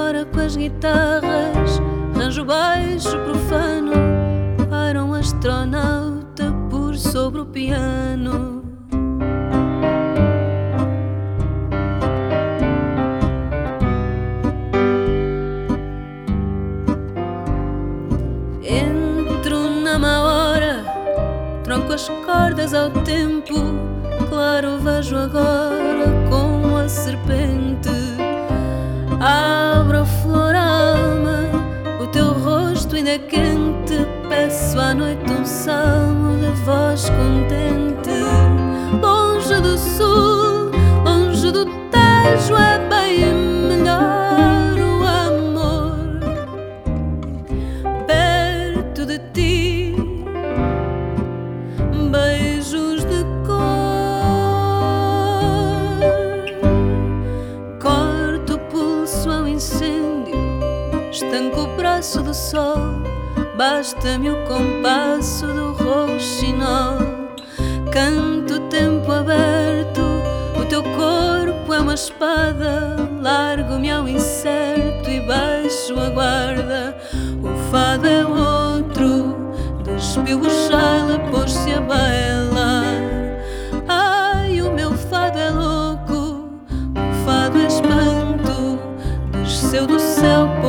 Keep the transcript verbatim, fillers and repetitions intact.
fora com as guitarras, ranjo baixo profano para um astronauta por sobre o piano. Entro na má hora, troco as cordas ao tempo, claro, vejo agora como a serpente. Abro a flor alma, o teu rosto ainda é quente, peço à noite um salmo de voz contente. Longe do sul, longe do Tejo, é bem melhor o amor. Perto de ti, beijos de cor. Corto o pulso ao incêndio, estanco o braço do sol, basta-me o compasso do rouxinol. Canto tempo aberto, o teu corpo é uma espada, largo-me ao incerto e baixo a guarda. O fado é outro, despiu o chale, pôs-se a bailar. Ai, o meu fado é louco, o fado é espanto, desceu do céu